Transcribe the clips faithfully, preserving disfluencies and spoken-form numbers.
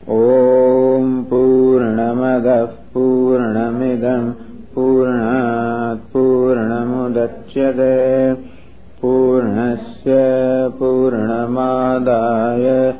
Om Purnamadah Purnamidam Purnat Purnamudachyate Purnasya Purnamadaya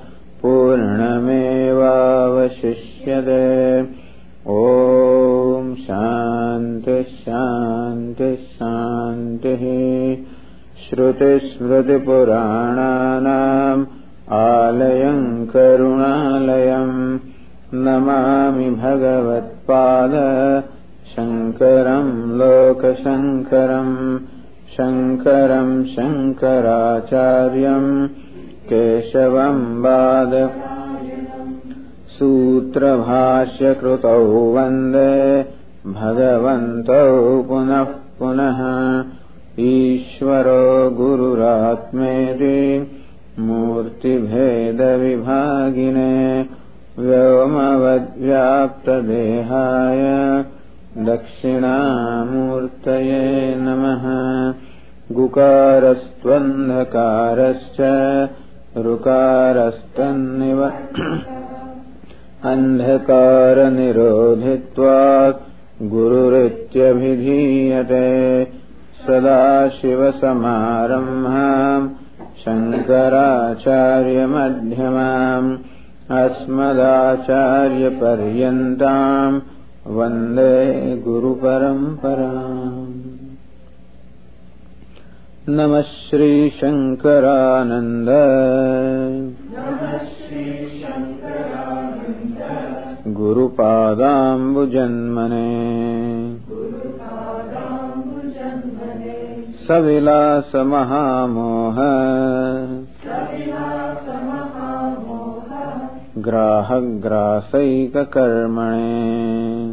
Purnamevavashishyate. Om Shanti Shanti Shanti. Shruti Smriti Purananam Alayam Karunalayam Namami Bhagavatpada Shankaram Lokashankaram Shankaram Shankaracharyam Keshavam Bhada Sutra Bhashya Krutau Vande Bhagavantau Punah Punaha Ishvaro Gururatmeti Murti Bheda Vibhagine Vyomavadvyapta Dehaya Dakshinamurtaye Namaha. Gukarastvandhakarascha Rukarasthanniva Andhakara Nirodhitvat Gururithyabhidhiyate. Sadashiva Samarambham Shankaracharya Madhyamam Asmadacharya Paryantam Vande Guru Paramparam. Namah Shri Shankarananda Guru Padambu Janmane Savilasa Mahamoha Graha Grasaika Karmane.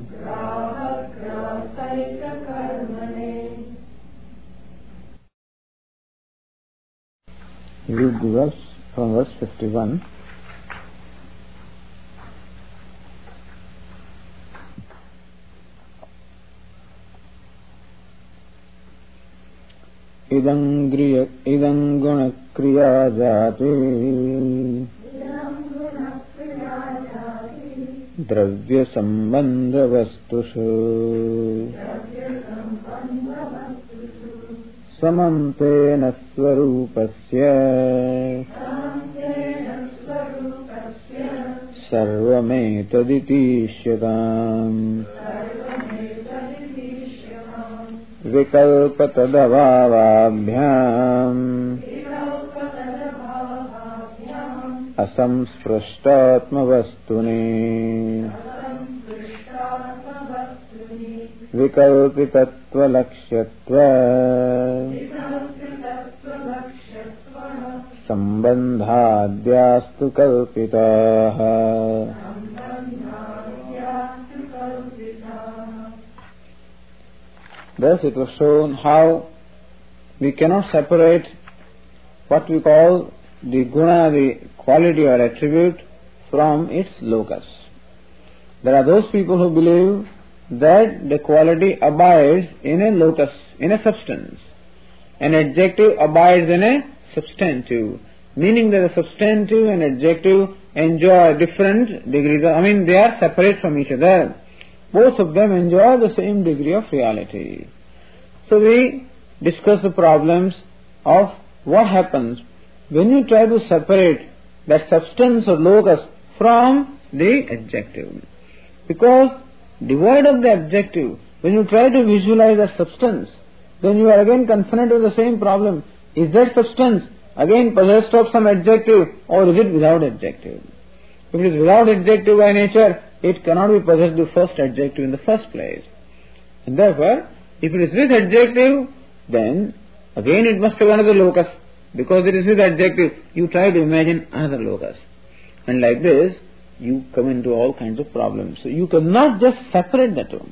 Read the verse from verse fifty-one. Idam griya idam guna kriya jati dravya sambandha vastushu samam tena swarupasya sarvametaditishyadam vikalpatadavavabhyam asamsprishtatmavastuni vikalpitatva lakshyatva sambandhadhyastu kalpitaha. Thus it was shown how we cannot separate what we call the guna, the quality or attribute, from its locus. There are those people who believe that the quality abides in a locus, in a substance. An adjective abides in a substantive, meaning that the substantive and adjective enjoy different degrees of, I mean they are separate from each other. Both of them enjoy the same degree of reality. So we discuss the problems of what happens when you try to separate that substance or locus from the adjective. Because devoid of the adjective, when you try to visualize that substance, then you are again confronted with the same problem. Is that substance again possessed of some adjective, or is it without adjective? If it is without adjective by nature, it cannot be possessed the first adjective in the first place. And therefore, if it is with adjective, then again it must have another locus. Because it is with adjective, you try to imagine another locus. And like this, you come into all kinds of problems. So you cannot just separate the two.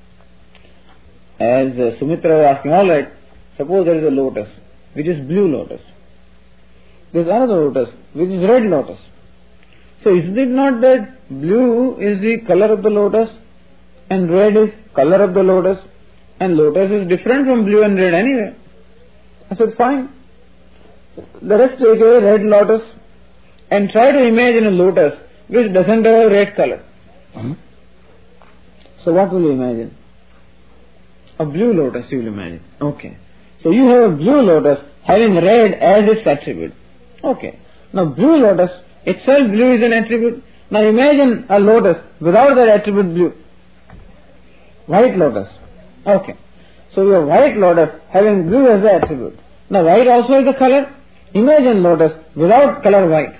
As uh, Sumitra was asking, all right, suppose there is a lotus, which is blue lotus. There is another lotus, which is red lotus. So is it not that blue is the color of the lotus and red is color of the lotus, and lotus is different from blue and red anyway? I said, fine. Let us take a red lotus and try to imagine a lotus which doesn't have a red color. Hmm? So what will you imagine? A blue lotus you will imagine. Okay. So you have a blue lotus having red as its attribute. Okay. Now blue lotus itself, blue is an attribute. Now imagine a lotus without that attribute blue. White lotus. Okay. So you have white lotus having blue as the attribute. Now white also is the color. Imagine lotus without color white.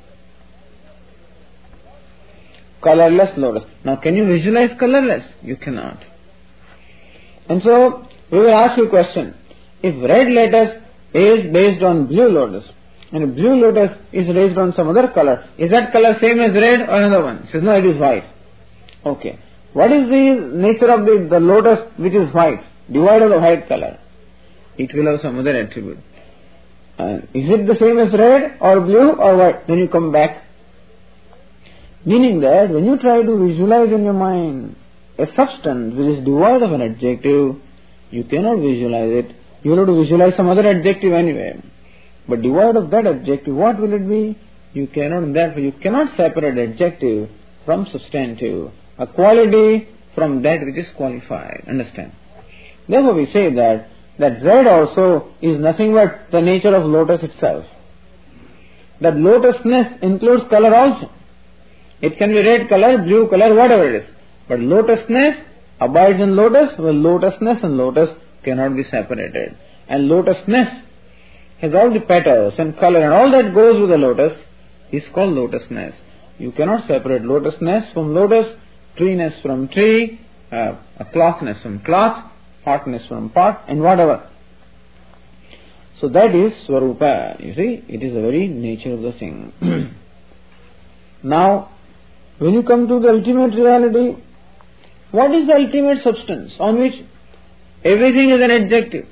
Colorless lotus. Now can you visualize colorless? You cannot. And so we will ask you a question. If red lotus is based on blue lotus and blue lotus is based on some other color, is that color same as red or another one? He says no, it is white. Okay. What is the nature of the, the lotus which is white, devoid of the white color? It will have some other attribute. Uh, is it the same as red or blue or white? Then you come back. Meaning that when you try to visualize in your mind a substance which is devoid of an adjective, you cannot visualize it. You will have to visualize some other adjective anyway. But devoid of that adjective, what will it be? You cannot, therefore you cannot separate adjective from substantive, a quality from that which is qualified. Understand? Therefore we say that that red also is nothing but the nature of lotus itself. That lotusness includes color also. It can be red color, blue color, whatever it is. But lotusness abides in lotus, well lotusness and lotus cannot be separated. And lotusness has all the petals and color and all that goes with the lotus is called lotusness. You cannot separate lotusness from lotus, treeness from tree, uh, a clothness from cloth, hotness from pot, and whatever. So that is Swarupa. You see, it is the very nature of the thing. Now, when you come to the ultimate reality, what is the ultimate substance on which everything is an adjective?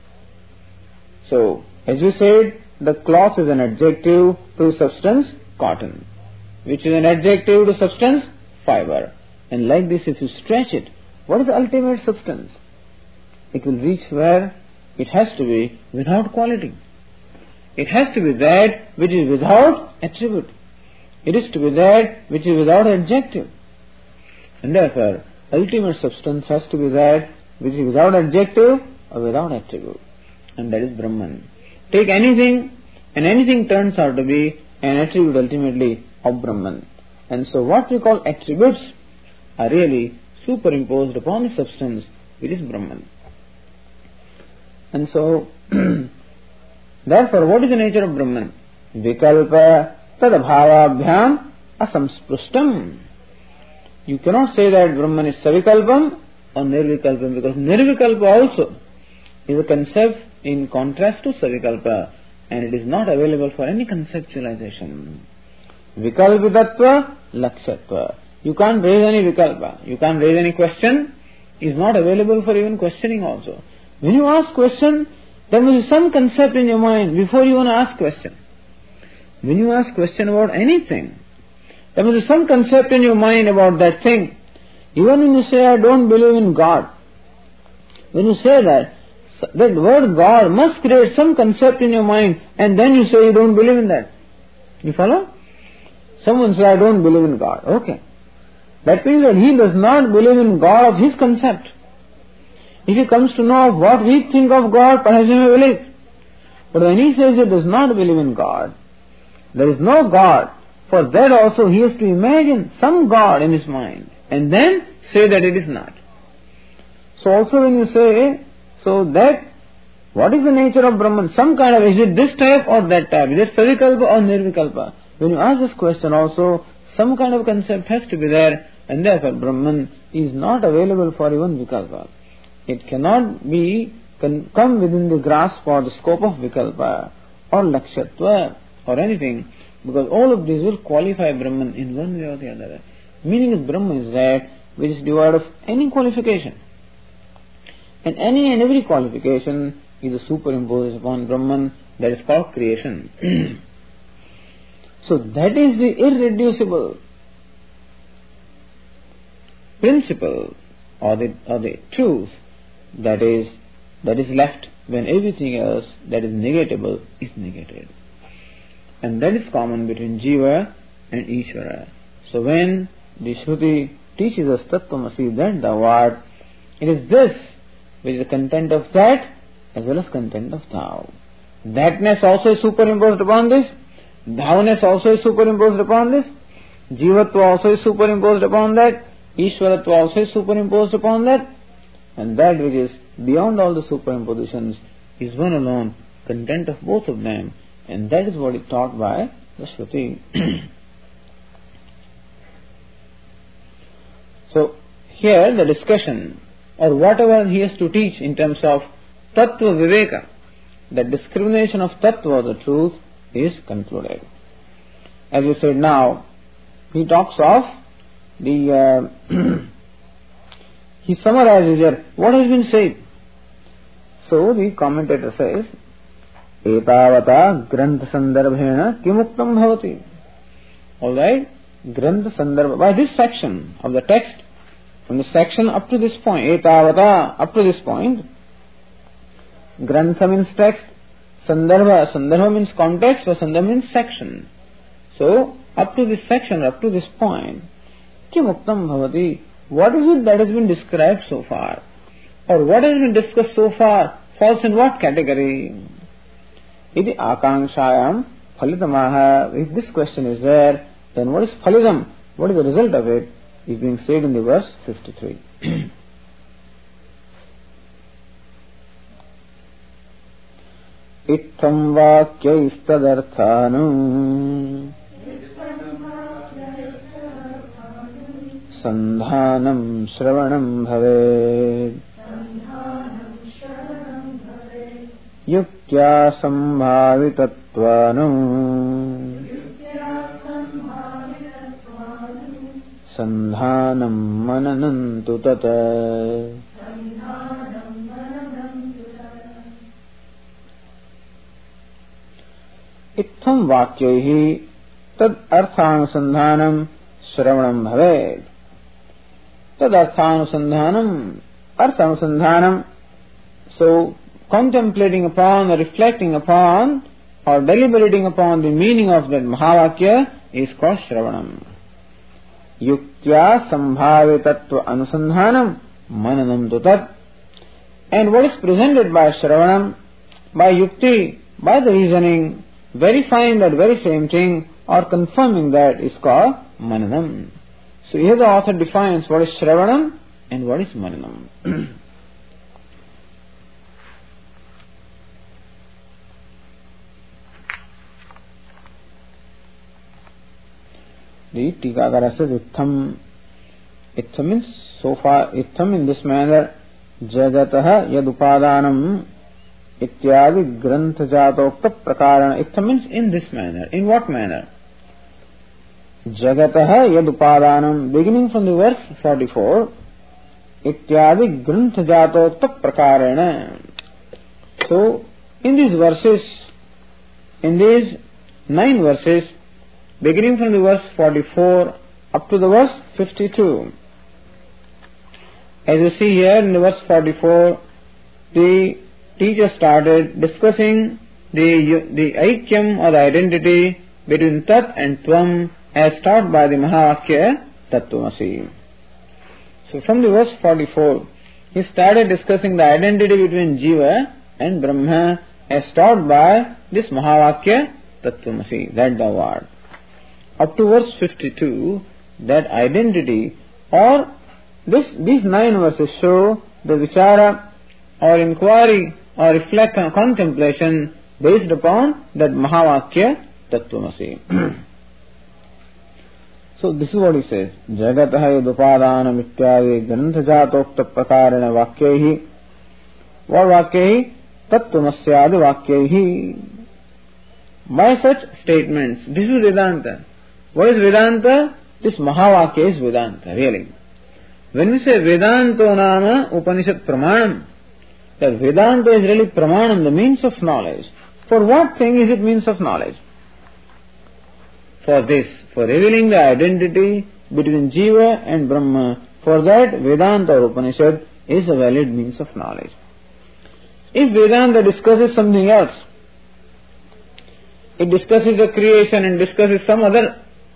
So, as we said, the cloth is an adjective to substance, cotton, which is an adjective to substance, fiber. And like this, if you stretch it, what is the ultimate substance? It will reach where it has to be without quality. It has to be that which is without attribute. It is to be that which is without adjective. And therefore, ultimate substance has to be that which is without adjective or without attribute. And that is Brahman. Take anything, and anything turns out to be an attribute ultimately of Brahman. And so what we call attributes are really superimposed upon the substance which is Brahman. And so, therefore, what is the nature of Brahman? Vikalpa tadabhavabhyam asamsprushtam. You cannot say that Brahman is savikalpam or nirvikalpam, because nirvikalpa also is a concept in contrast to savikalpa, and it is not available for any conceptualization. Vikalpitatva lakshatva. You can't raise any vikalpa. You can't raise any question. It is not available for even questioning also. When you ask question, there must be some concept in your mind before you want to ask question. When you ask question about anything, there must be some concept in your mind about that thing. Even when you say, I don't believe in God, when you say that, that word God must create some concept in your mind, and then you say you don't believe in that. You follow? Someone says, I don't believe in God. Okay. That means that he does not believe in God of his concept. If he comes to know of what we think of God, perhaps he may believe. But when he says he does not believe in God, there is no God. For that also he has to imagine some God in his mind and then say that it is not. So also when you say, so that, what is the nature of Brahman? Some kind of, is it this type or that type? Is it savikalpa or nirvikalpa? When you ask this question also, some kind of concept has to be there, and therefore Brahman is not available for even vikalpa. It cannot be, can come within the grasp or the scope of vikalpa or lakshatva or anything, because all of these will qualify Brahman in one way or the other. Meaning of Brahman is that which is devoid of any qualification. And any and every qualification is a superimposed upon Brahman, that is called creation. So that is the irreducible principle or the, or the truth that is, that is left when everything else that is negatable is negated. And that is common between Jiva and Ishvara. So when the Shruti teaches us Tattvamasi, that the word, it is this which is the content of that as well as content of thou. Thatness also is superimposed upon this, thou-ness also is superimposed upon this, Jivatva also is superimposed upon that, Ishwaratva also is superimposed upon that, and that which is beyond all the superimpositions is one alone, content of both of them, and that is what is taught by the Shruti. So here the discussion, or whatever he has to teach in terms of Tattva Viveka, the discrimination of Tattva, the truth, is concluded. As we said now, he talks of the, uh, he summarizes here what has been said. So the commentator says, Etavata Grantha Sandarbhena Kimuktam Bhavati. Alright, Grantha Sandarbha, by this section of the text, from the section up to this point, Etavata, up to this point, Grantha means text, Sandarbha, Sandarbha means context, or Sandarbha means section. So, up to this section, up to this point, Kimuktam Bhavati, what is it that has been described so far? Or what has been discussed so far falls in what category? Iti Akanshayam Phalitamaha. If this question is there, then what is Phalitam? What is the result of it? Is being said in the verse fifty-three. Ittham vakyaistadarthanu Sandhanam Shravanam Bhaved Yuktya Sambhavitatvanu Sandhanam Mananantu Tata. Ittham Vakyaihi Tad Arthanusandhanam Shravanam Bhaved. Tad Arthanusandhanam Arthanusandhanam. So, contemplating upon or reflecting upon or deliberating upon the meaning of that Mahavakya is called Shravanam. Yuktya Sambhavitattva Anusandhanam Mananam Tutat. And what is presented by Shravanam, by Yukti, by the reasoning, verifying that very same thing or confirming that is called Mananam. So here the author defines what is Shravanam and what is Mananam. The Tikakara says, Itham, Itham means so far, Itham in this manner, Jagataha Yadupadanam Ityadi Grantha Jatokta Prakarana. Itham means in this manner. In what manner? Jagataha Yadupadanam, beginning from the verse forty-four, Ityadi Grantha Jatokta Prakarana. So, in these verses, in these nine verses, beginning from the verse forty-four up to the verse fifty-two. As you see here in the verse forty-four, the teacher started discussing the the aikyam or the identity between Tat and Tvam as taught by the Mahavakya Tattvamasi. So from the verse forty-four, he started discussing the identity between Jiva and Brahma as taught by this Mahavakya Tattvamasi, that the word. Up to verse fifty-two, that identity or this these nine verses show the vichara or inquiry or reflect on contemplation based upon that Mahavakya Tattvamasi. So this is what he says. Jagataha yadupadanam ityadi granthajatokta prakarana vakyehi. What vakyehi? Tattvamasyadi vakyehi. By such statements, this is Vedanta. What is Vedanta? This Mahavakya is Vedanta, really. When we say Vedanto nama Upanishad Pramanam, that Vedanta is really Pramanam, the means of knowledge. For what thing is it means of knowledge? For this, for revealing the identity between Jiva and Brahma. For that, Vedanta or Upanishad is a valid means of knowledge. If Vedanta discusses something else, it discusses the creation and discusses some other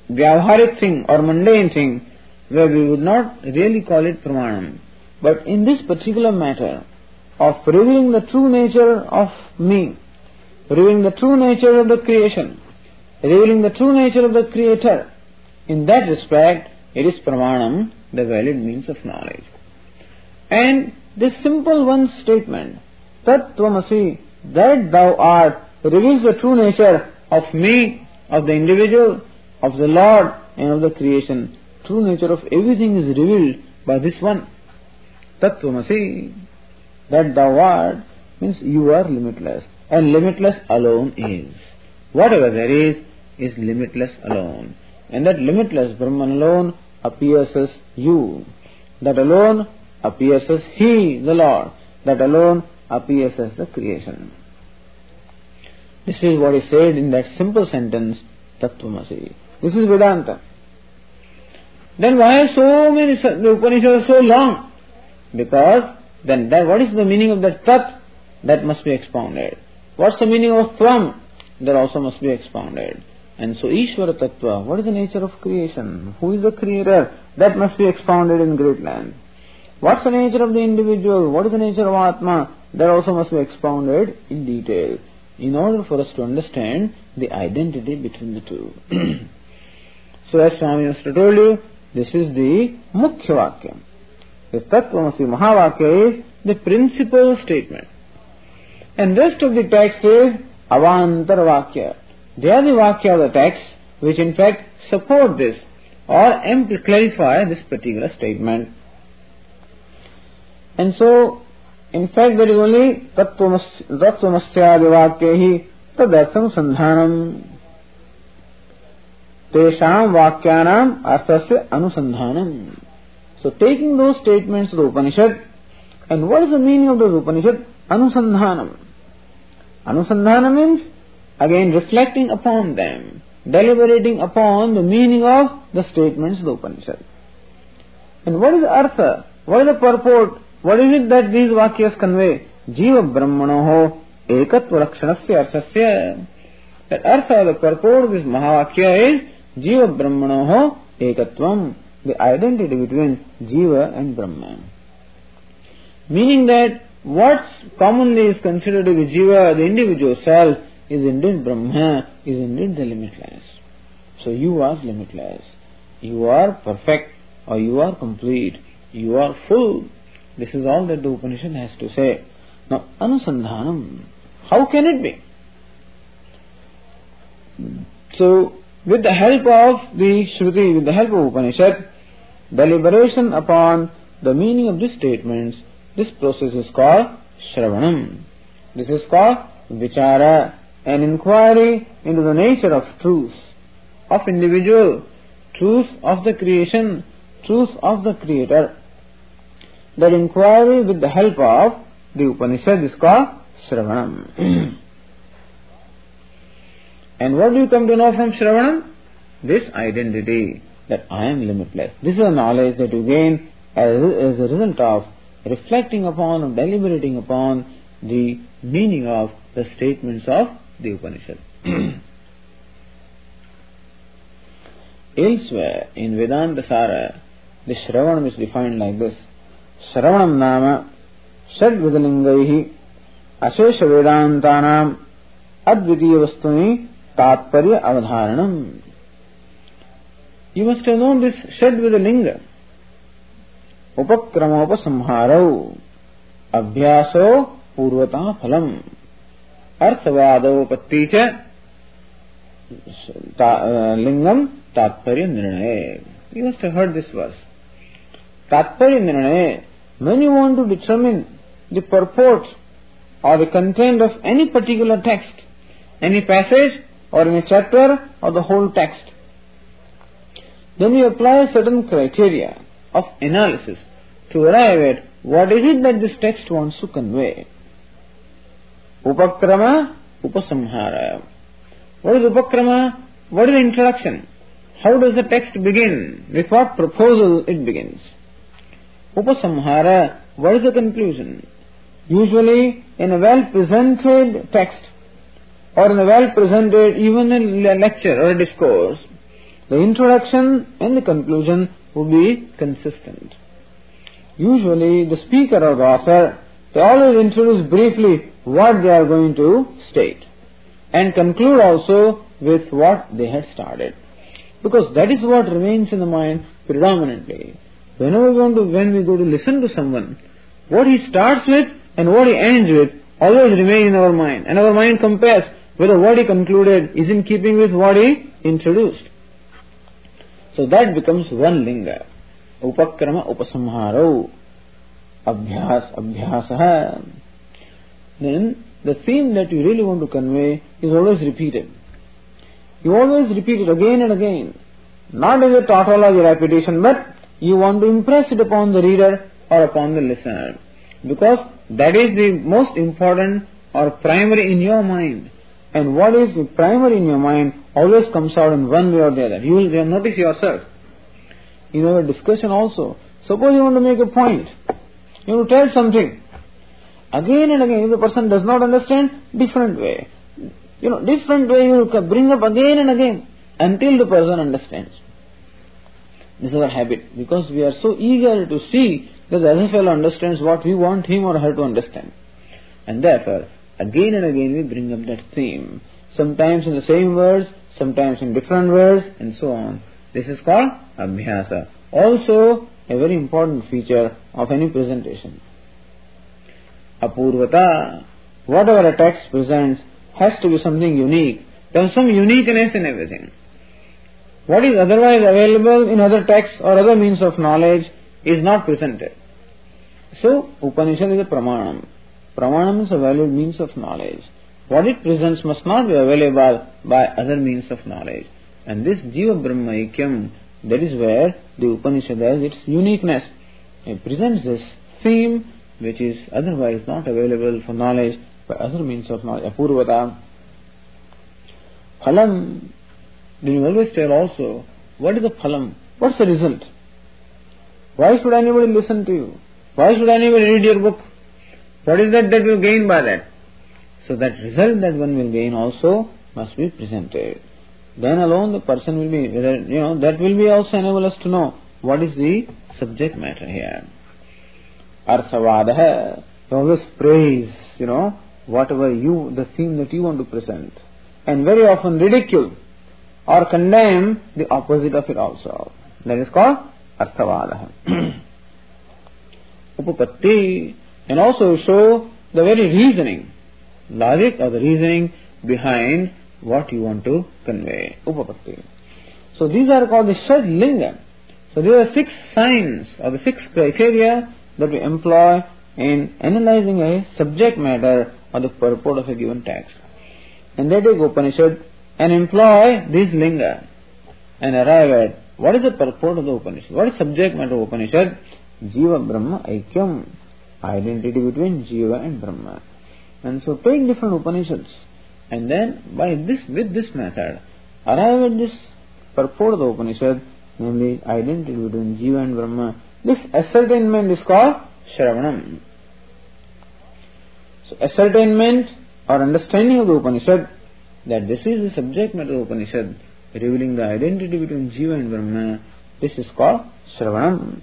vyavharik thing or mundane thing where we would not really call it pramanam. But in this particular matter of revealing the true nature of me, revealing the true nature of the creation, revealing the true nature of the Creator, in that respect, it is pramanam, the valid means of knowledge. And this simple one statement, Tat Tvamasi, that thou art, reveals the true nature of me, of the individual, of the Lord, and of the creation. True nature of everything is revealed by this one. Tat Tvamasi, that thou art, means you are limitless. And limitless alone is. Whatever there is, is limitless alone. And that limitless Brahman alone appears as you. That alone appears as He, the Lord. That alone appears as the creation. This is what is said in that simple sentence, Tat Tvamasi. This is Vedanta. Then why are so many, the Upanishads are so long? Because then that, what is the meaning of that Tat? That must be expounded. What's the meaning of Tvam? That also must be expounded. And so Ishvara Tattva, what is the nature of creation? Who is the creator? That must be expounded in great length. What's the nature of the individual? What is the nature of Atma? That also must be expounded in detail, in order for us to understand the identity between the two. So as Swami Master told you, this is the Mukhya Vakya. The Tattvamasi Mahavakya is the principal statement. And rest of the text is Avantar Vakya. They are the Vakya of the text which in fact support this or amply clarify this particular statement. And so, in fact, there is only Tattvamasyadi Vakya hi tadartham sandhanam tesham Vakyanam arthasya anusandhanam. So, taking those statements of the Upanishad, and what is the meaning of those Upanishad? Anusandhanam. Anusandhanam means, again, reflecting upon them, deliberating upon the meaning of the statements of the Upanishad. And what is artha? What is the purport? What is it that these Vakyas convey? Jiva Brahmanoho ekatva lakshanasya arthasya. The artha, the purport of this Mahavakya is Jiva Brahmanoho ekatvam, the identity between Jiva and Brahman. Meaning that what commonly is considered to be Jiva, the individual self, is indeed Brahma, is indeed the limitless. So you are limitless. You are perfect, or you are complete. You are full. This is all that the Upanishad has to say. Now, Anusandhanam, how can it be? So, with the help of the Shruti, with the help of Upanishad, deliberation upon the meaning of these statements, this process is called Shravanam. This is called Vichara, an inquiry into the nature of truth, of individual, truth of the creation, truth of the Creator. That inquiry with the help of the Upanishad is called Shravanam. And what do you come to know from Shravanam? This identity, that I am limitless. This is a knowledge that you gain as, as a result of reflecting upon or deliberating upon the meaning of the statements of the Upanishad. Elsewhere in Vedanta Sara, the Shravanam is defined like this. Shravanam nama Shadvidalingaihi Ashesha Vedantanam Advitiya Vastuni Tatparya Avadharanam. You must have known this Shadvidalinga. Upakramopasamharau Abhyaso Purvata Phalam Arthvado Patticha Lingam Tatparya Nirnaya. You must have heard this verse. Tatparya Nirnaya. When you want to determine the purport or the content of any particular text, any passage or any chapter or the whole text, then you apply certain criteria of analysis to arrive at what is it that this text wants to convey. Upakrama, Upasamhara. What is Upakrama? What is the introduction? How does the text begin? With what proposal it begins? Upasamhara, what is the conclusion? Usually in a well-presented text or in a well-presented even a lecture or a discourse, the introduction and the conclusion would be consistent. Usually the speaker or the author, they always introduce briefly what they are going to state and conclude also with what they had started. Because that is what remains in the mind predominantly. Whenever we want to, when we go to listen to someone, what he starts with and what he ends with always remain in our mind. And our mind compares whether what he concluded is in keeping with what he introduced. So that becomes one linga. Upakrama upasamharo. Abhyas abhyasaha. Then the theme that you really want to convey is always repeated. You always repeat it again and again. Not as a tautology repetition, but you want to impress it upon the reader or upon the listener. Because that is the most important or primary in your mind. And what is primary in your mind always comes out in one way or the other. You will notice yourself. In our discussion also, suppose you want to make a point. You want to tell something. Again and again, if the person does not understand, different way. You know, different way you will bring up again and again until the person understands. This is our habit, because we are so eager to see that the other fellow understands what we want him or her to understand. And therefore, again and again we bring up that theme. Sometimes in the same words, sometimes in different words, and so on. This is called abhyasa. Also, a very important feature of any presentation. Apurvata. Whatever a text presents has to be something unique. There is some uniqueness in everything. What is otherwise available in other texts or other means of knowledge is not presented. So, Upanishad is a pramanam. Pramanam is a valid means of knowledge. What it presents must not be available by other means of knowledge. And this Jiva Brahma Aikyam, that is where the Upanishad has its uniqueness. It presents this theme which is otherwise not available for knowledge by other means of knowledge. Apurvata. Phalam. Then you always tell also, what is the phalam? What's the result? Why should anybody listen to you? Why should anybody read your book? What is that that will gain by that? So that result that one will gain also must be presented. Then alone the person will be, whether, you know, that will be also enable us to know what is the subject matter here. Arthavadaha. You always praise, you know, whatever you, the theme that you want to present. And very often ridicule or condemn the opposite of it also. That is called Arthavadaha. Upapatti. And also show the very reasoning, logic or the reasoning behind what you want to convey. Upapatti. So these are called the Shad Linga. So there are six signs or the six criteria that we employ in analyzing a subject matter or the purport of a given text. And they take Upanishad and employ these linga and arrive at what is the purport of the Upanishad. What is subject matter of Upanishad? Jiva Brahma Aikyam. Identity between Jiva and Brahma. And so take different Upanishads and then by this, with this method, arrive at this purport of the Upanishad, namely identity between Jiva and Brahma. This ascertainment is called Shravanam. So ascertainment or understanding of the Upanishad, that this is the subject matter of the Upanishad, revealing the identity between Jiva and Brahma, this is called Shravanam.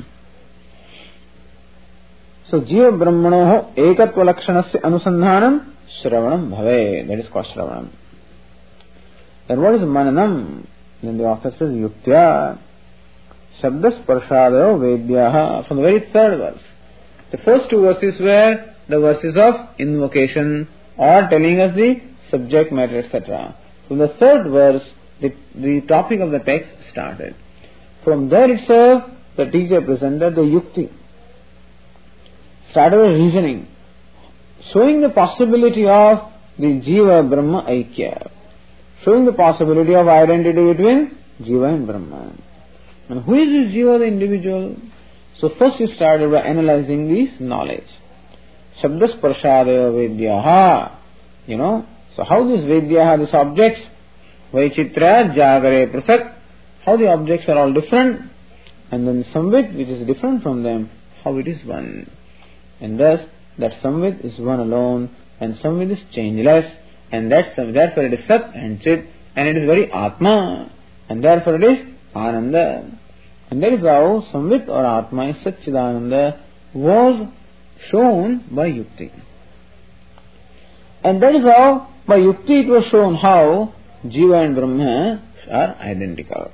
So, Jiva Brahmanoho ekatva lakshanasya anusandhanam Shravanam bhave. That is called Shravanam. Then what is Mananam? Then the author says Yuktya Shabdas Parshadayo Vedyaha. From the very third verse. The first two verses were the verses of invocation or telling us the subject matter, et cetera. From the third verse, the, the topic of the text started. From there itself, the teacher presented the Yukti. Started with reasoning, showing the possibility of the Jiva Brahma Aikya, showing the possibility of identity between Jiva and Brahma. And who is this Jiva, the individual? So first he started by analyzing this knowledge. Shabdas Parshadaya Vedyaha. You know, so how this Vedyaha, these objects, Vaichitra, Jagare, Prasak, how the objects are all different, and then Samvit, which is different from them, how it is one. And thus, that Samvit is one alone, and Samvit is changeless, and that's, therefore it is Sat and Chit, and it is very Atma. And therefore it is Ananda. And that is how Samvit or Atma is Satchidananda was shown by Yukti. And that is how by Yukti it was shown how Jiva and Brahma are identical.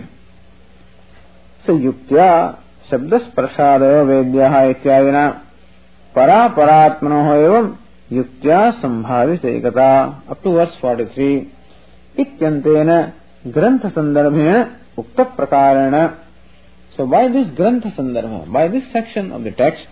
So Yuktya Shabdas Prasada Vedyaha Ityadina Para Paratmanoho evam Yuktya Sambhavit Ekata up to verse forty-three. Ityantena Grantha Sandarbhena Ukta Prakarana. So by this Grantha Sandarbha, by this section of the text,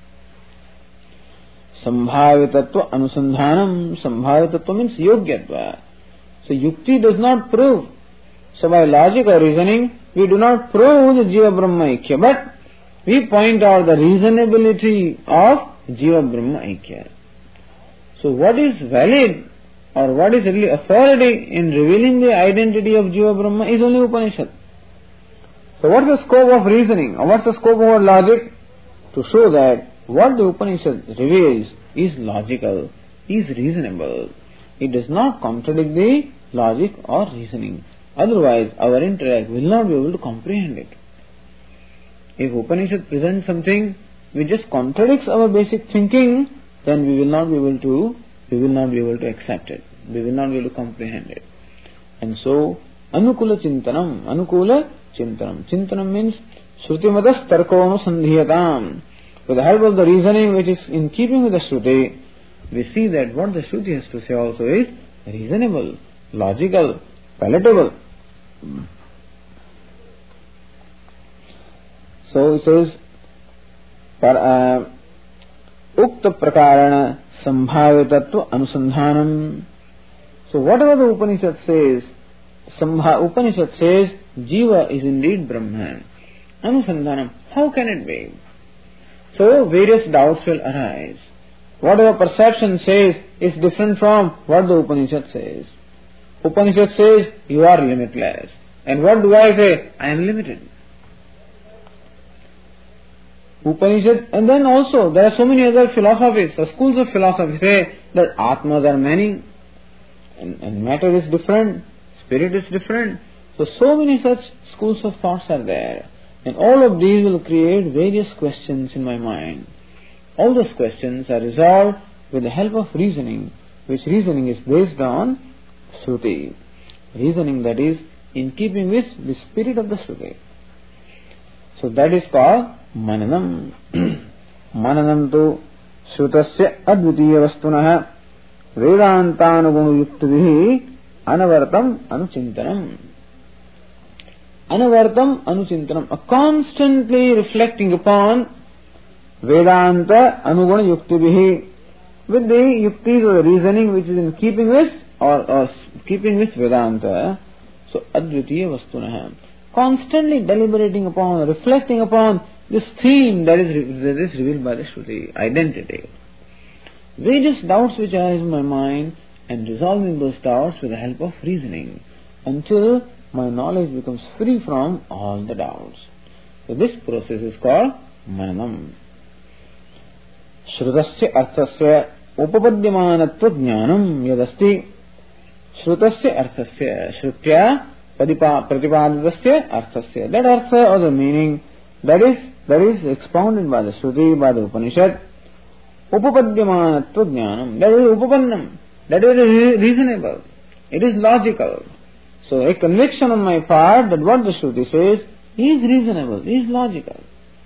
Sambhavitatva Anusandhanam. Sambhavitatva means Yogyatva. So Yukti does not prove. So by logic or reasoning, we do not prove the Jiva Brahma Aikya, but we point out the reasonability of Jiva Brahma Aikya. So what is valid or what is really authority in revealing the identity of Jiva Brahma is only Upanishad. So what's the scope of reasoning or what's the scope of our logic? To show that what the Upanishad reveals is logical, is reasonable. It does not contradict the logic or reasoning. Otherwise, our intellect will not be able to comprehend it. If Upanishad presents something which just contradicts our basic thinking, then we will not be able to, we will not be able to accept it. We will not be able to comprehend it. And so, Anukula Chintanam, Anukula Chintanam. Chintanam means Shrutimadas Tarko Anusandhiyatam. With the help of the reasoning which is in keeping with the Shruti, we see that what the Shruti has to say also is reasonable, logical, palatable. So it says, Ukta Prakarana Sambhavitatva Anusandhanam. So whatever the Upanishad says, Sambha, Upanishad says, Jiva is indeed Brahman. Anusandhanam, how can it be? So various doubts will arise. Whatever perception says is different from what the Upanishad says. Upanishad says, you are limitless. And what do I say? I am limited. Upanishad, and then also there are so many other philosophies, or schools of philosophy say that Atmas are many, and, and matter is different, spirit is different. So, so many such schools of thoughts are there. And all of these will create various questions in my mind. All those questions are resolved with the help of reasoning, which reasoning is based on Shruti. Reasoning that is in keeping with the spirit of the Shruti. So that is called Mananam. Mananam tu Shrutasya Advitiya Vastunah Vedantanugunu Yuktivihi Anavartam Anuchintanam. Anavartam Anuchintanam. A constantly reflecting upon Vedanta Anuguna Yuktivihi, with the yuktis or the reasoning which is in keeping with or, or keeping with Vedanta. So Advitiya Vastunah. Constantly deliberating upon, reflecting upon this theme that is, that is revealed by the Shruti, identity. Various doubts which arise in my mind, and resolving those doubts with the help of reasoning until my knowledge becomes free from all the doubts. So this process is called Mananam. Shrutasya arthasya upapadyamanatva jnanam yadasti. Shrutasya arthasya Shrutya Pratipadasya arthasya. That artha or the meaning that is that is expounded by the Shruti, by the Upanishad. Upapadyamanatva jnanam. That is upapannam. That is reasonable. It is logical. So a conviction on my part that what the Shruti says is reasonable, is logical.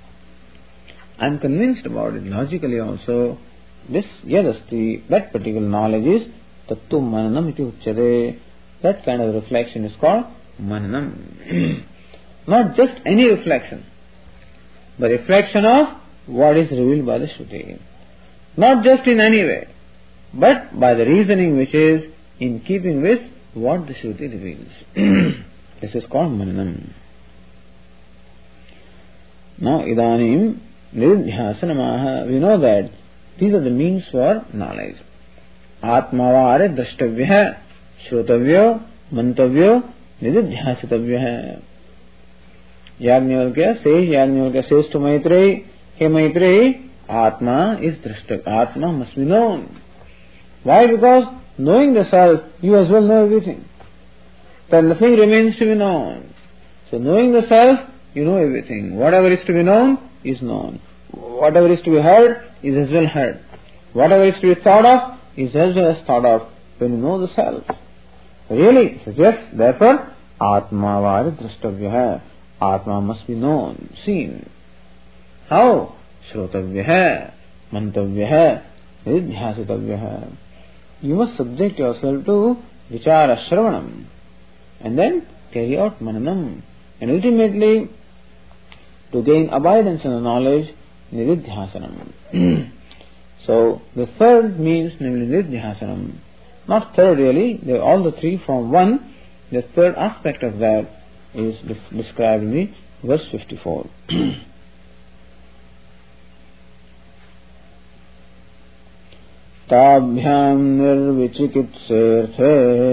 I am convinced about it logically also. This yadasti, that particular knowledge is tattu mananam iti uchyate. That kind of reflection is called mananam. Not just any reflection, but reflection of what is revealed by the Shruti. Not just in any way, but by the reasoning which is in keeping with what the Shruti reveals. This is called mananam. Now, idanim nididhyasanamaha. We know that these are the means for knowledge. Atmavare drashtavya, shrotavya, mantavya, nididhyasitavya. Yajnavalkya says, Yajnavalkya says to Maitreyi, hey Maitreyi, Atma is drashtav. Atma must be known. Why? Because knowing the self, you as well know everything. then nothing remains to be known. So knowing the self, you know everything. Whatever is to be known is known. Whatever is to be heard is as well heard. Whatever is to be thought of is as well as thought of when you know the self. Really, so yes, therefore, Atma vari drashtavya. Atma must be known, seen. How? Shrotavya, mantavya, nidhyasitavya. You must subject yourself to vichara shravanam and then carry out mananam. And ultimately, to gain abidance in the knowledge, nididhyasanam. So, the third means namely nididhyasanam. Not third really, they all the three form one. The third aspect of that is described in the verse fifty-four. Tabhyam nirvichikitserthe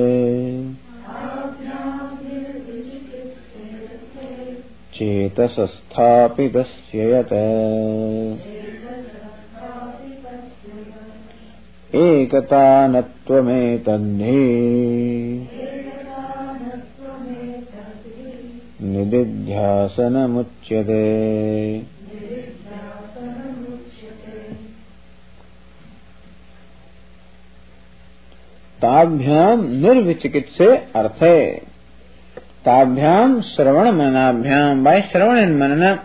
chetasasthapitasya yata ekatanatvame nididhyasanamuchyate. ताभ्याम निर्विचिकित्से अर्थे. ताभ्याम श्रवण मननाभ्याम. By Shravan and manana,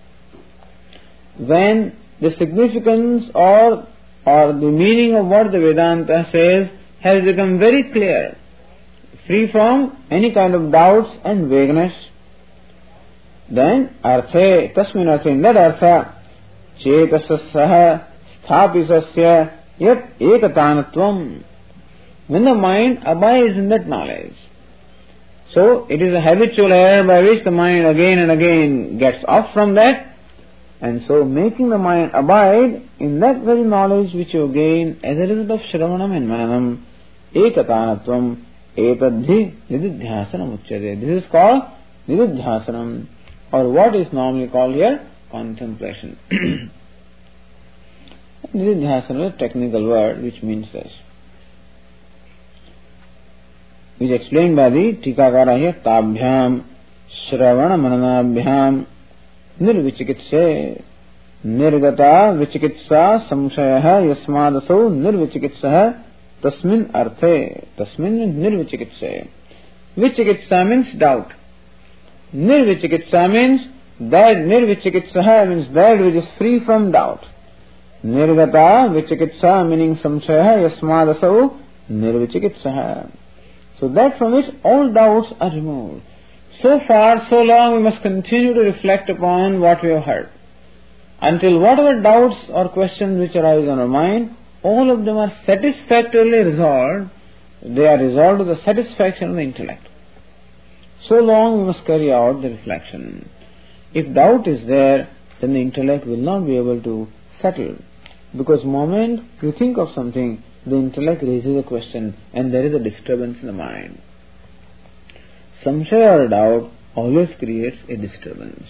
when the significance or or the meaning of what the Vedanta says has become very clear, free from any kind of doubts and vagueness, then arthe, tasmin arthe, in that artha, chetasasah sthapisasya yat ekatanatvam. When the mind abides in that knowledge. So, it is a habitual error by which the mind again and again gets off from that, and so making the mind abide in that very knowledge which you gain as a result of Shravanam and Mananam, ekatanatvam, etadhi nididhyasanam uchyate. This is called nididhyasanam, or what is normally called here contemplation. Nididhyasanam is a technical word which means this. Which is explained by the Tikakara here, Tabhyam Shravana Mananabhyam Nirvichikitse Nirgata Vichikitsa Samshayaha Yasmadasau Nirvichikitsaha Tasmin Arthe. Tasmin means Nirvichikitse. Vichikitsa means doubt. Nirvichikitsa means that Nirvichikitsaha means that which is free from doubt. Nirgata Vichikitsa meaning Samshayaha Yasmadasau Nirvichikitsaha. So that from which all doubts are removed. So far, so long, we must continue to reflect upon what we have heard. Until whatever doubts or questions which arise on our mind, all of them are satisfactorily resolved. They are resolved to the satisfaction of the intellect. So long we must carry out the reflection. If doubt is there, then the intellect will not be able to settle. Because the moment you think of something, the intellect raises a question and there is a disturbance in the mind. Samshaya or doubt always creates a disturbance.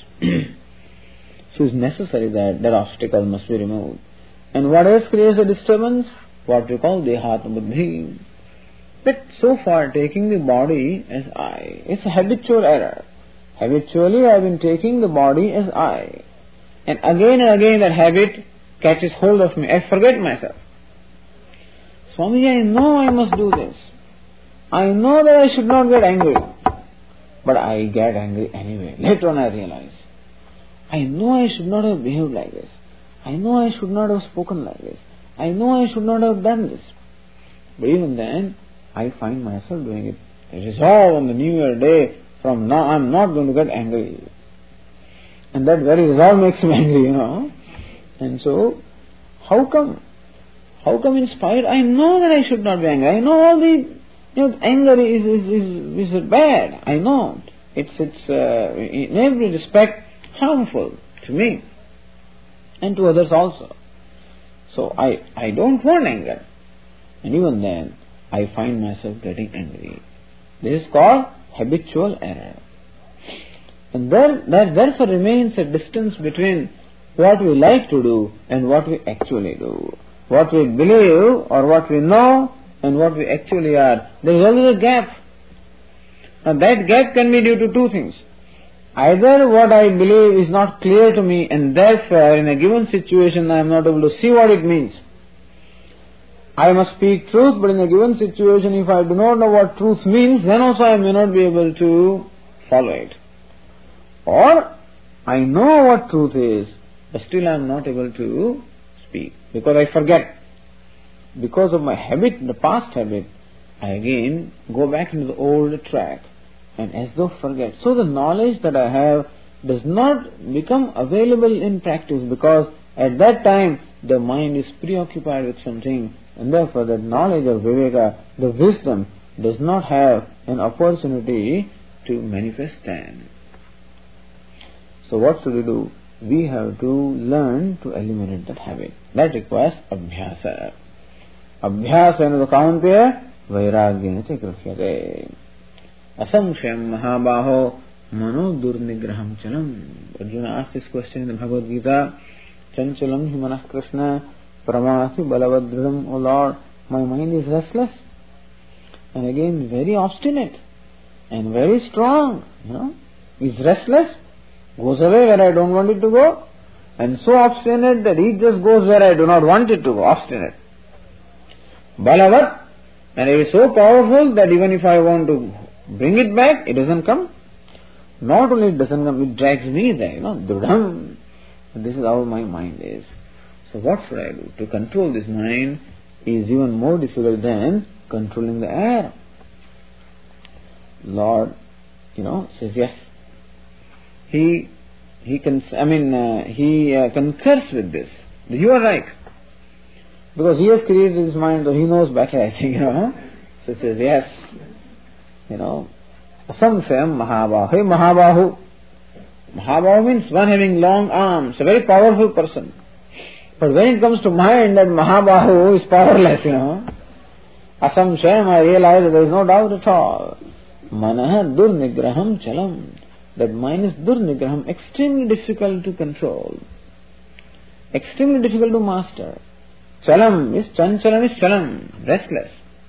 So it's necessary that that obstacle must be removed. And what else creates a disturbance? What we call dehatma buddhi. But so far taking the body as I, it's a habitual error. Habitually I have been taking the body as I. And again and again that habit catches hold of me. I forget myself. Swami, I know I must do this. I know that I should not get angry. But I get angry anyway. Later on I realize. I know I should not have behaved like this. I know I should not have spoken like this. I know I should not have done this. But even then, I find myself doing it. I resolve on the New Year day, from now I am not going to get angry. And that very resolve makes me angry, you know. And so, how come? How come in spite, I know that I should not be angry. I know all the, you know, anger is, is, is, is bad. I know. It's, it's uh, in every respect harmful to me. And to others also. So I, I don't want anger. And even then, I find myself getting angry. This is called habitual error. And there, there therefore remains a distance between what we like to do and what we actually do. What we believe or what we know and what we actually are. There is always a gap. Now that gap can be due to two things. Either what I believe is not clear to me and therefore in a given situation I am not able to see what it means. I must speak truth, but in a given situation if I do not know what truth means, then also I may not be able to follow it. Or I know what truth is, but still I am not able to speak because I forget. Because of my habit, the past habit, I again go back into the old track and as though forget. So the knowledge that I have does not become available in practice because at that time the mind is preoccupied with something and therefore the knowledge of Viveka, the wisdom, does not have an opportunity to manifest then. So what should we do? We have to learn to eliminate that habit. That requires abhyasa. Abhyasena kaunteya vairagyena cha krishyate. Asamshayam mahabaho mano durnigraham chalam. Arjuna asked this question in the Bhagavad Gita. Chanchalam hi manah Krishna pramasi balavadridam. O Lord, my mind is restless and again very obstinate and very strong. You know, is restless, goes away where I don't want it to go, and so obstinate that it just goes where I do not want it to go. Obstinate. Balavat, and it is so powerful that even if I want to bring it back, it doesn't come. Not only it doesn't come, it drags me there, you know, drudham. This is how my mind is. So what should I do? To control this mind is even more difficult than controlling the air. Lord, you know, says yes. He, he can, I mean, uh, he uh, concurs with this. You are right. Because he has created his mind, so he knows better, I think, you know. So he says, yes. You know, Asamsayam Mahabahu. Hey, Mahabahu. Mahabahu means one having long arms, a very powerful person. But when it comes to mind, that Mahabahu is powerless, you know. Asamsayam, I realize that there is no doubt at all. Manaha durnigraham chalam. That mind is durnigraham, extremely difficult to control. Extremely difficult to master. Chalam is, chanchalam is chalam, restless.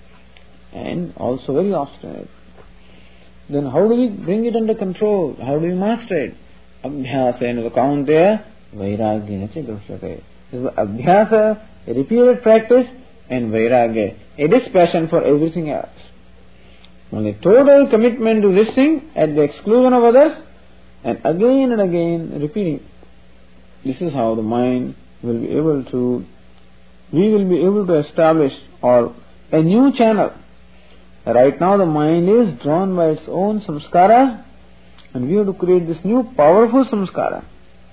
And also very obstinate. Then how do we bring it under control? How do we master it? Abhyasena kaunteya vairagyena cha krishyate. Abhyasa, repeated practice, and vairagya, a dispassion for everything else. Only total commitment to this thing at the exclusion of others, and again and again repeating. This is how the mind will be able to, we will be able to establish or a new channel. Right now the mind is drawn by its own samskaras, and we have to create this new powerful samskara.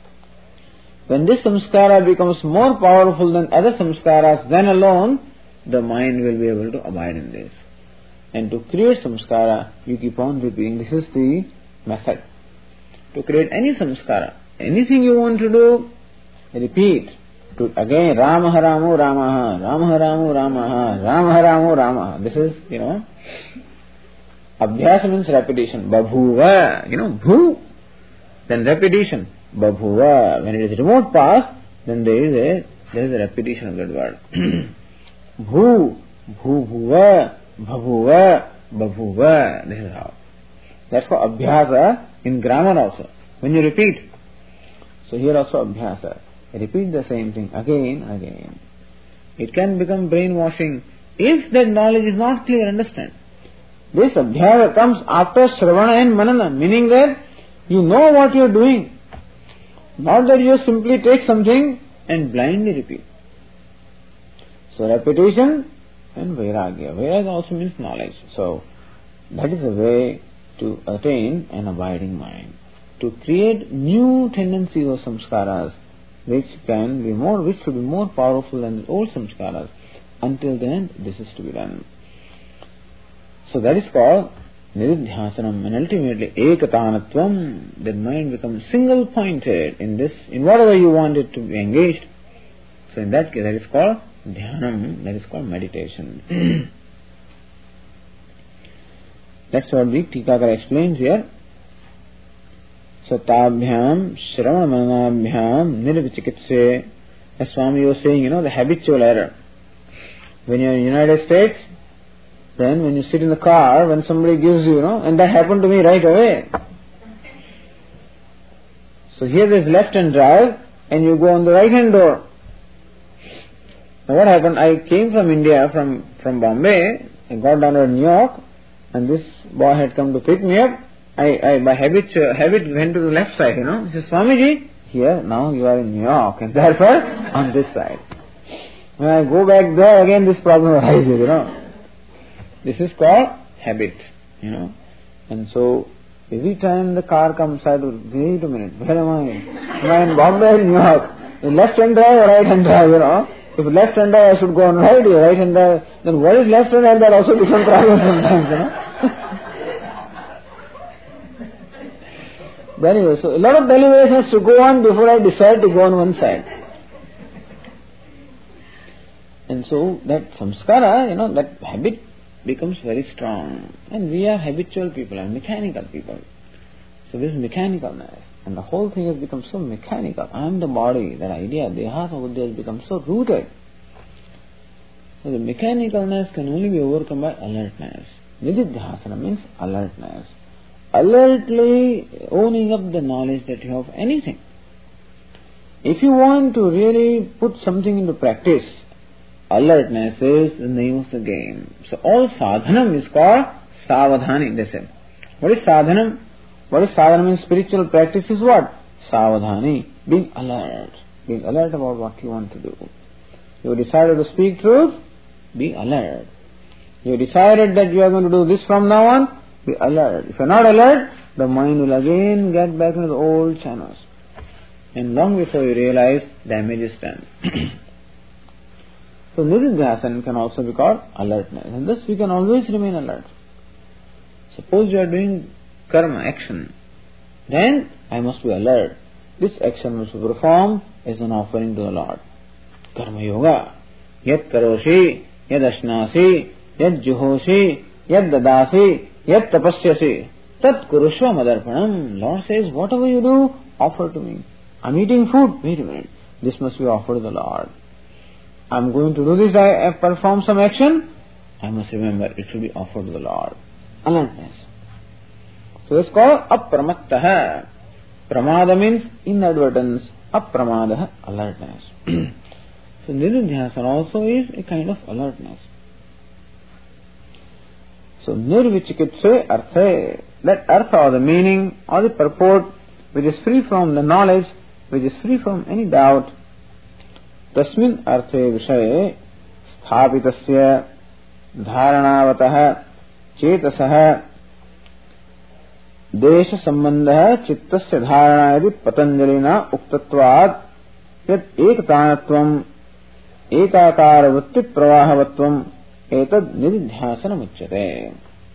When this samskara becomes more powerful than other samskaras, then alone the mind will be able to abide in this. And to create samskara, you keep on repeating. This is the method. To create any samskara, anything you want to do, repeat. To again, Rama Ramo Ramaha, Rama Ramo Ramaha, Rama Ramo Ramaha. This is, you know, Abhyasa means repetition. Babhuva, you know, bhu. Then repetition. Babhuva. When it is remote past, then there is a there is a repetition of that word. Bhu, bhu bhuva, bhavuva, babhuva. This is how. That's called abhyasa in grammar also. When you repeat. So here also abhyasa. Repeat the same thing again and again. It can become brainwashing if that knowledge is not clear, understand. This abhyasa comes after Shravana and Manana, meaning that you know what you are doing. Not that you simply take something and blindly repeat. So repetition and vairagya. Vairagya also means knowledge. So that is a way to attain an abiding mind. To create new tendencies or samskaras which can be more, which should be more powerful than the old samskaras. Until then, this is to be done. So that is called nididhyasanam, and ultimately ekatanatvam. That mind becomes single pointed in this, in whatever you want it to be engaged. So in that case, that is called dhyanam, that is called meditation. That's what the Tikakara explains here. So tabhyam shravanamanaabhyam nirvichikitse. As Swami was saying, you know, the habitual error. When you are in the United States, Then when you sit in the car, when somebody gives you, you know, and that happened to me right away. So here there is left hand drive and you go on the right hand door. Now what happened? I came from India, from, from Bombay, I got down to New York, and this boy had come to pick me up. I, I by habit, uh, habit went to the left side, you know. He says, Swamiji, here, now you are in New York, and therefore on this side. When I go back there, again this problem arises, you know. This is called habit, you know. And so, every time the car comes, I do, wait a minute, where am I? Am I in Bombay or New York? Left hand drive or right hand drive, you know? If left hand drive, I should go on right, right hand drive. Then what is left hand drive? That also becomes problem sometimes, you know. But anyway, so a lot of deliberations to go on before I decide to go on one side. And so that samskara, you know, that habit becomes very strong. And we are habitual people and mechanical people. So this mechanicalness, and the whole thing has become so mechanical. I am the body, that idea, dehata buddhi has become so rooted. So the mechanicalness can only be overcome by alertness. Nididhyasana means alertness. Alertly owning up the knowledge that you have anything. If you want to really put something into practice, alertness is the name of the game. So all sadhanam is called savadhani, they say. What is sadhanam? What is sadhanam in spiritual practice is what? Savadhani, being alert. Being alert about what you want to do. You decided to speak truth, be alert. You decided that you are going to do this from now on, be alert. If you are not alert, the mind will again get back into the old channels. And long before you realize, damage is done. So nididhyasana can also be called alertness. And thus we can always remain alert. Suppose you are doing karma, action. Then I must be alert. This action must be performed as an offering to the Lord. Karma yoga. Yat karoshi, yad ashnasi, yad juhoshi, yad dadasi, yat tapasyasi, tat kurushva madarpanam. Lord says, whatever you do, offer to me. I'm eating food. Wait a minute. This must be offered to the Lord. I'm going to do this, I perform some action. I must remember it should be offered to the Lord. Alertness. So it's called apramattaha. Pramada means inadvertence. Apramadaha, alertness. So nididhyasana also is a kind of alertness. So nirvichikitse arthe. That artha or the meaning or the purport which is free from the knowledge, which is free from any doubt. Tasmin arthe vishaye sthapitasya dharanavataha chetasah desha sambandha chittasya dharana yadi patanjalina uktatvad yad ektanatvam ekakara vritti pravahavatvam etad nididhyasana muchyate.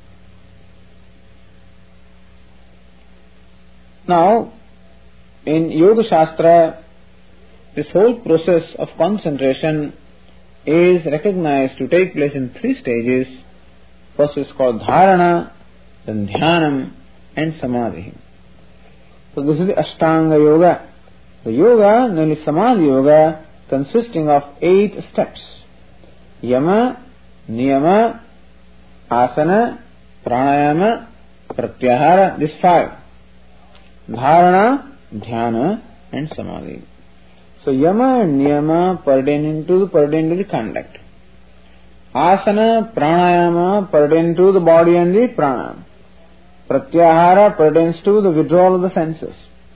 Now, in Yoga Shastra, this whole process of concentration is recognized to take place in three stages. First is called dharana, then dhyanam, and samadhi. So this is the Ashtanga Yoga. The yoga, namely Samadhi Yoga, consisting of eight steps. Yama, Niyama, Asana, Pranayama, Pratyahara, these five. Dharana, Dhyana, and Samadhi. So Yama and Niyama pertain to the pertain to the conduct. Asana, Pranayama pertain to the body and the prana. Pratyahara pertains to the withdrawal of the senses.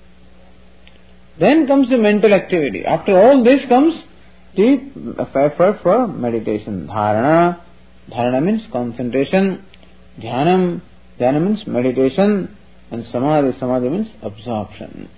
Then comes the mental activity. After all this comes the effort for meditation. Dharana, Dharana means concentration. Dhyanam, Dhyana means meditation. And Samadhi, Samadhi means absorption.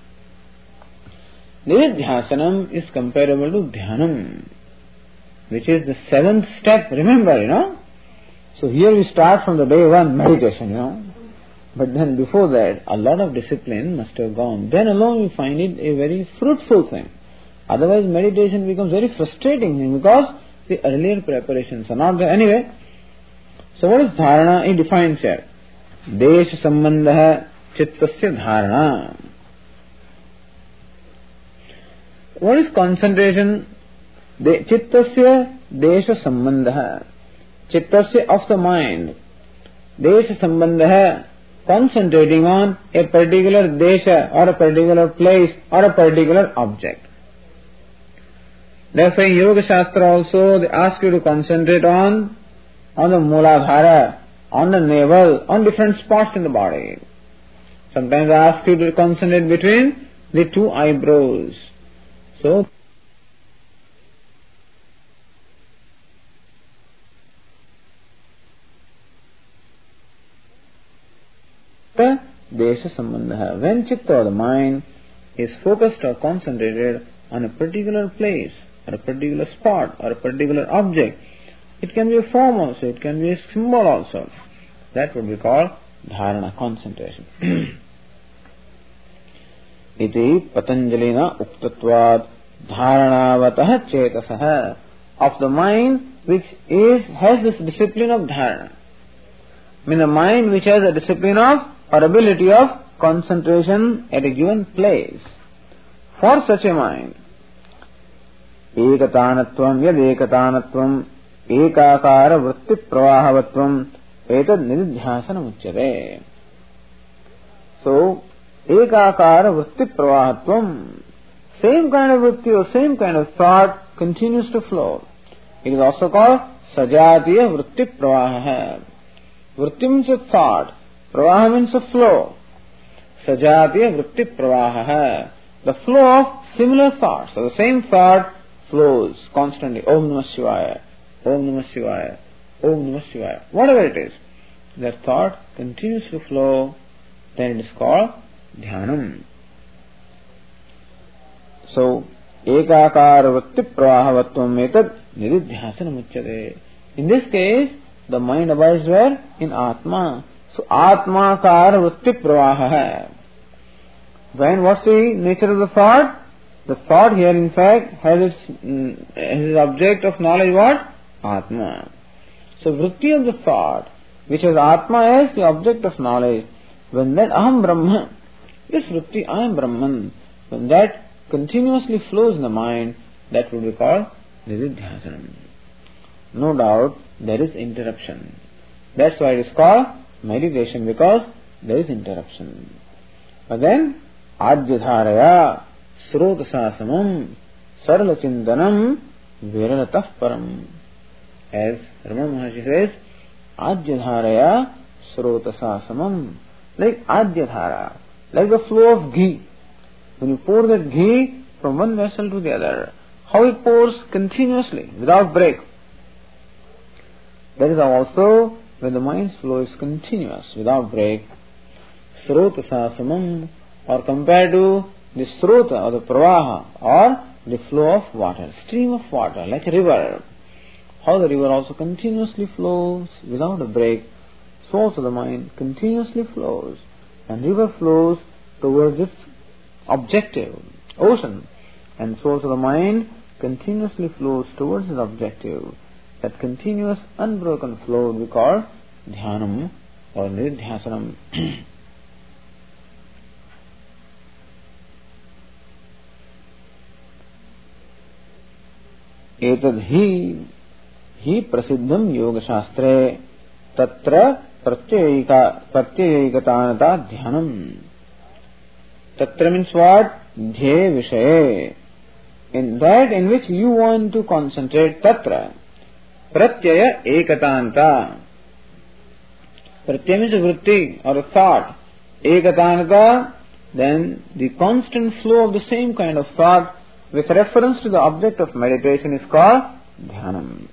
Nididhyasanam is comparable to Dhyanam, which is the seventh step. Remember, you know. So here we start from the day one, meditation, you know. But then before that, a lot of discipline must have gone. Then alone we find it a very fruitful thing. Otherwise meditation becomes very frustrating thing because the earlier preparations are not there. Anyway, so what is dharana? He defines here. Desha sambandha chittasya dharana. What is concentration? De, chittasya desha sambandha. chittasya of the mind, desha sambandha, concentrating on a particular desha or a particular place or a particular object. Therefore, in Yoga Shastra also they ask you to concentrate on on the Mooladhara, on the navel, on different spots in the body. Sometimes I ask you to concentrate between the two eyebrows. So, the desha sambandha. When chitta or the mind is focused or concentrated on a particular place or a particular spot or a particular object, it can be a form also, it can be a symbol also. That would be called dharana, concentration. Iti Patanjalina uktatvad dharanavatah chetasah, of the mind which is has this discipline of dharana. I mean the mind which has a discipline of or ability of concentration at a given place. For such a mind, ekatanatvam yad ekatanatvam ekakara vritti pravahavatvam etad nididhyasanam uchyate. So, ekakara vritti pravahatvam, same kind of vritti or same kind of thought continues to flow. It is also called sajatiya vritti pravaha. Vritti means a thought, pravaha means a flow. Sajatiya vritti pravaha, the flow of similar thoughts. So the same thought flows constantly. Om Namah Shivaya, Om Namah Shivaya, Om Namah Shivaya. Whatever it is, that thought continues to flow, then it is called dhyanam. So, ekakara vritti pravahavatvam etad nididhyasanam uchyate. In this case, the mind abides where? In Atma. So, Atma kara vritti pravaha. When, what's the nature of the thought? The thought here in fact has its, mm, has its object of knowledge what? Atma. So vritti of the thought, which has Atma as the object of knowledge, when that Aham Brahma, this vritti I am Brahman, when that continuously flows in the mind, that would be called nididhyasanam. No doubt there is interruption. That's why it is called meditation, because there is interruption. But then Ajyadharaya Srotasasamam Sarlachintanam Viralatah Param. As Ramana Maharshi says, Ajyadharaya Srotasasamam, like Ajyadhara, like the flow of ghee. When you pour that ghee from one vessel to the other, how it pours continuously without break. That is also when the mind's flow is continuous without break. Srotasasamam, or compared to the srota or the pravaha or the flow of water, stream of water, like a river. How the river also continuously flows without a break, so also the mind continuously flows, and river flows towards its objective, ocean, and so also the mind continuously flows towards its objective. That continuous unbroken flow we call dhyanam or nididhyasanam. एतद् हि हि प्रसिद्धं योग शास्त्रे तत्र प्रत्ययिका प्रत्ययिकतानता ध्यानम्. Tatra means what? Dhye vishaye. In that in which you want to concentrate, tatra. Pratyaya ekatanta. Pratyaya means a vritti or a thought. Ekatanta, then the constant flow of the same kind of thought with reference to the object of meditation is called dhyanam.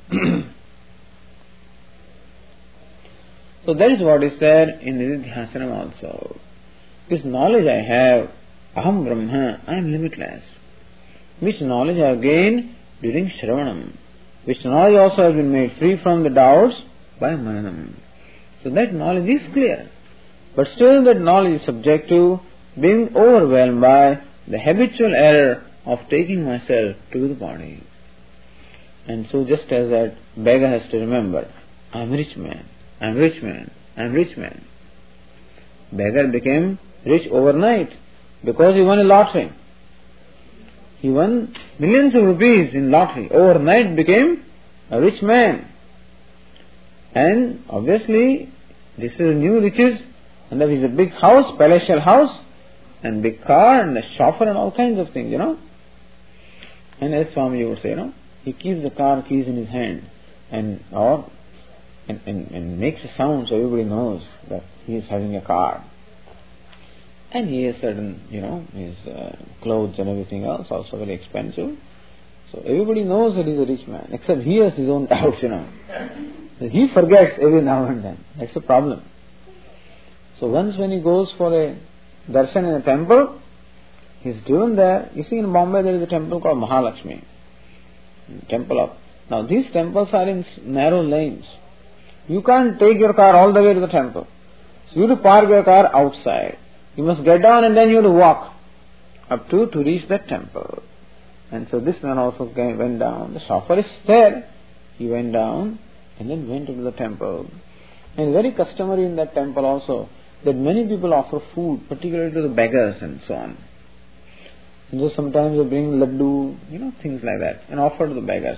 So that is what is said in nididhyasanam also. This knowledge I have, aham brahma, I am limitless. Which knowledge I have gained during shravanam. Which knowledge also has been made free from the doubts by mananam. So that knowledge is clear. But still that knowledge is subject to being overwhelmed by the habitual error of taking myself to the body. And so just as that beggar has to remember, I am rich man, I am rich man, I am rich man. Beggar became rich overnight because he won a lottery. He won millions of rupees in lottery. Overnight became a rich man. And obviously, this is new riches, and there is a big house, palatial house, and big car, and a chauffeur, and all kinds of things, you know. And as Swami would say, you know, he keeps the car keys in his hand, and or and, and, and makes a sound so everybody knows that he is having a car. And he has certain, you know, his uh, clothes and everything else, also very expensive. So everybody knows that he is a rich man, except he has his own doubts, you know. He forgets every now and then. That's the problem. So once when he goes for a darshan in a temple, he's driven there. You see, in Bombay there is a temple called Mahalakshmi. Temple of. Now these temples are in narrow lanes. You can't take your car all the way to the temple. So you have to park your car outside. You must get down and then you have to walk up to to reach that temple. And so this man also came, went down. The chauffeur is there. He went down and then went into the temple. And very customary in that temple also that many people offer food, particularly to the beggars and so on. And so sometimes they bring laddu, you know, things like that, and offer to the beggars.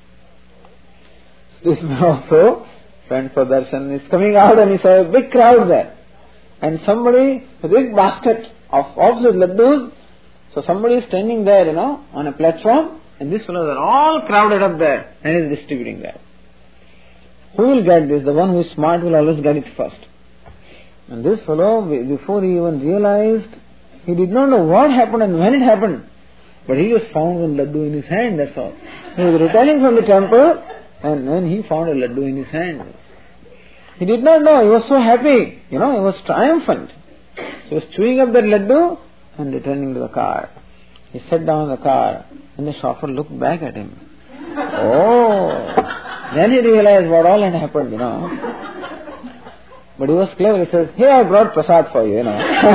So this man also went for darshan. He's coming out and he saw a big crowd there. And somebody, a big basket of of the laddus. So somebody is standing there, you know, on a platform, and these fellows are all crowded up there and is distributing that. Who will get this? The one who is smart will always get it first. And this fellow, before he even realized, he did not know what happened and when it happened. But he just found one laddu in his hand, that's all. He was returning from the temple, and then he found a laddu in his hand. He did not know, he was so happy, you know, he was triumphant. He was chewing up that laddu and returning to the car. He sat down in the car, and the chauffeur looked back at him. Oh, then he realized what all had happened, you know. But he was clever, he says, here I brought prasad for you, you know.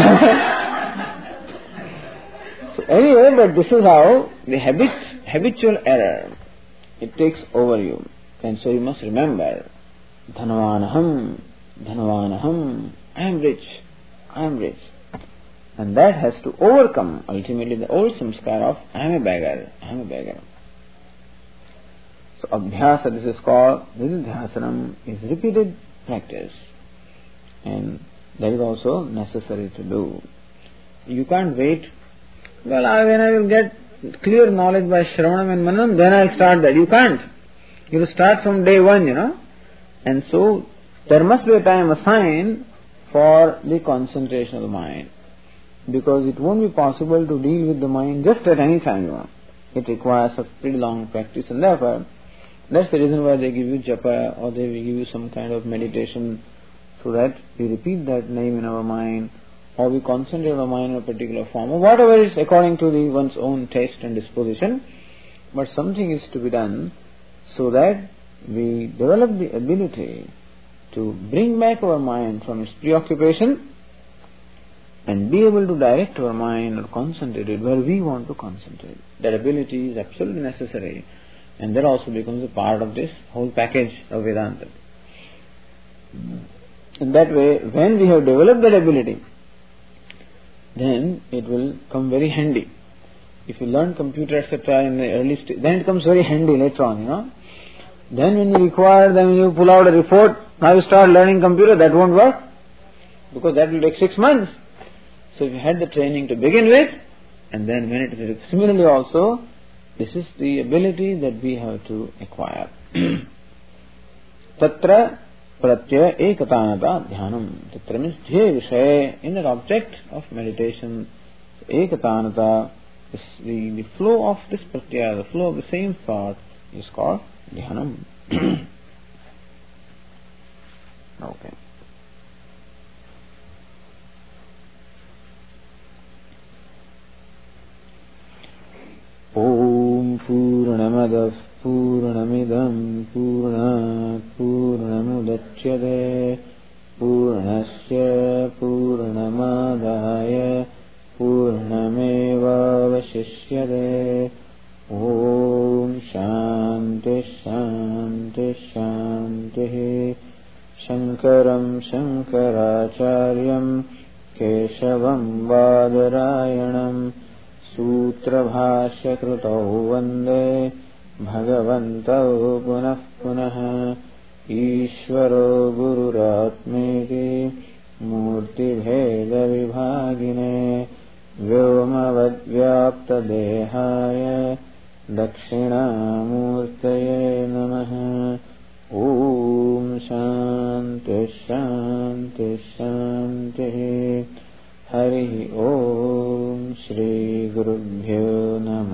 So anyway, but this is how the habit, habitual error, it takes over you. And so you must remember, Dhanvanaham, Dhanvanaham, I am rich, I am rich. And that has to overcome ultimately the old samskar of I am a beggar, I am a beggar. So abhyasa, this is called nididhyasanam, is repeated practice. And that is also necessary to do. You can't wait, well, I, when I will get clear knowledge by Shravanam and Mananam, then I'll start that. You can't. You will start from day one, you know. And so there must be a time assigned for the concentration of the mind. Because it won't be possible to deal with the mind just at any time you want. It requires a pretty long practice, and therefore that's the reason why they give you japa or they will give you some kind of meditation, so that we repeat that name in our mind, or we concentrate our mind in a particular form, or whatever is according to the one's own taste and disposition. But something is to be done so that we develop the ability to bring back our mind from its preoccupation and be able to direct our mind or concentrate it where we want to concentrate. That ability is absolutely necessary, and that also becomes a part of this whole package of Vedanta. In that way, when we have developed that ability, then it will come very handy. If you learn computer, et cetera in the early stage, then it comes very handy later on, you know. Then when you require, then when you pull out a report, now you start learning computer, that won't work, because that will take six months. So if you had the training to begin with, and then when it is similarly also, this is the ability that we have to acquire. Tatra pratyaya ekatanata dhyanam. Tatra means dhya vishaya, in an object of meditation. Ekatanata is the, the flow of this pratyaya, the flow of the same thought is called dhyanam. Okay. Om Purnamadah Purnamidam Purnat Purnamudachyate Purnasya Purnamadaya Purnameva Vasishyate. Om Shanti Shanti Shanti. Shankaram Shankaracharyam Keshavam Badarayanam Sutrabhashya Krutau Vande Bhagavantau Punah Punah. ईश्वरो गुरुरात्मेति मूर्तिभेदविभागिने व्योमवद्व्याप्तदेहाय दक्षिणामूर्तये नमः। ॐ शान्ति शान्ति शान्तिः। हरिः ॐ श्रीगुरुभ्यो नमः।